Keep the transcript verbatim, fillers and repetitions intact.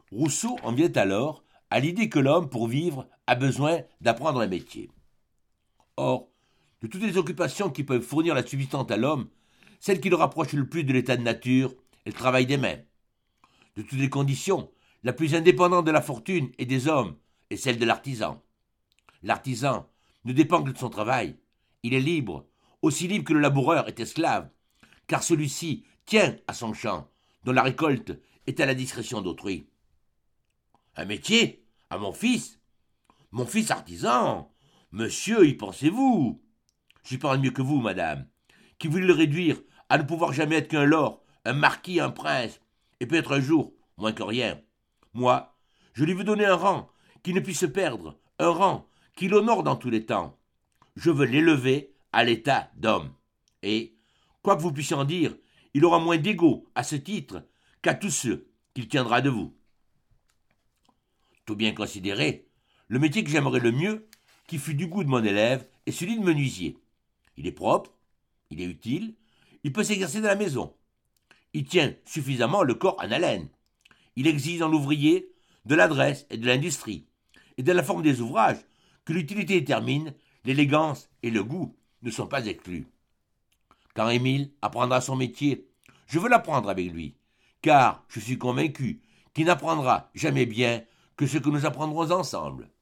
Rousseau en vient alors à l'idée que l'homme, pour vivre, a besoin d'apprendre un métier. Or, de toutes les occupations qui peuvent fournir la subsistance à l'homme, celle qui le rapproche le plus de l'état de nature est le travail des mains. De toutes les conditions, la plus indépendante de la fortune et des hommes est celle de l'artisan. L'artisan ne dépend que de son travail. Il est libre, aussi libre que le laboureur est esclave, car celui-ci tient à son champ, dont la récolte est à la discrétion d'autrui. Un métier? À mon fils? Mon fils artisan? Monsieur, y pensez-vous? J'y parle mieux que vous, madame, qui voulez le réduire à ne pouvoir jamais être qu'un lord, un marquis, un prince, et peut-être un jour moins que rien. Moi, je lui veux donner un rang qui ne puisse se perdre, un rang qui l'honore dans tous les temps. Je veux l'élever à l'état d'homme. Et, quoi que vous puissiez en dire, il aura moins d'ego à ce titre qu'à tous ceux qu'il tiendra de vous. Tout bien considéré, le métier que j'aimerais le mieux, qui fût du goût de mon élève, est celui de menuisier. Il est propre, il est utile, il peut s'exercer dans la maison. Il tient suffisamment le corps en haleine. Il exige dans l'ouvrier de l'adresse et de l'industrie, et de la forme des ouvrages que l'utilité détermine, l'élégance et le goût ne sont pas exclus. Quand Émile apprendra son métier, je veux l'apprendre avec lui, car je suis convaincu qu'il n'apprendra jamais bien que ce que nous apprendrons ensemble.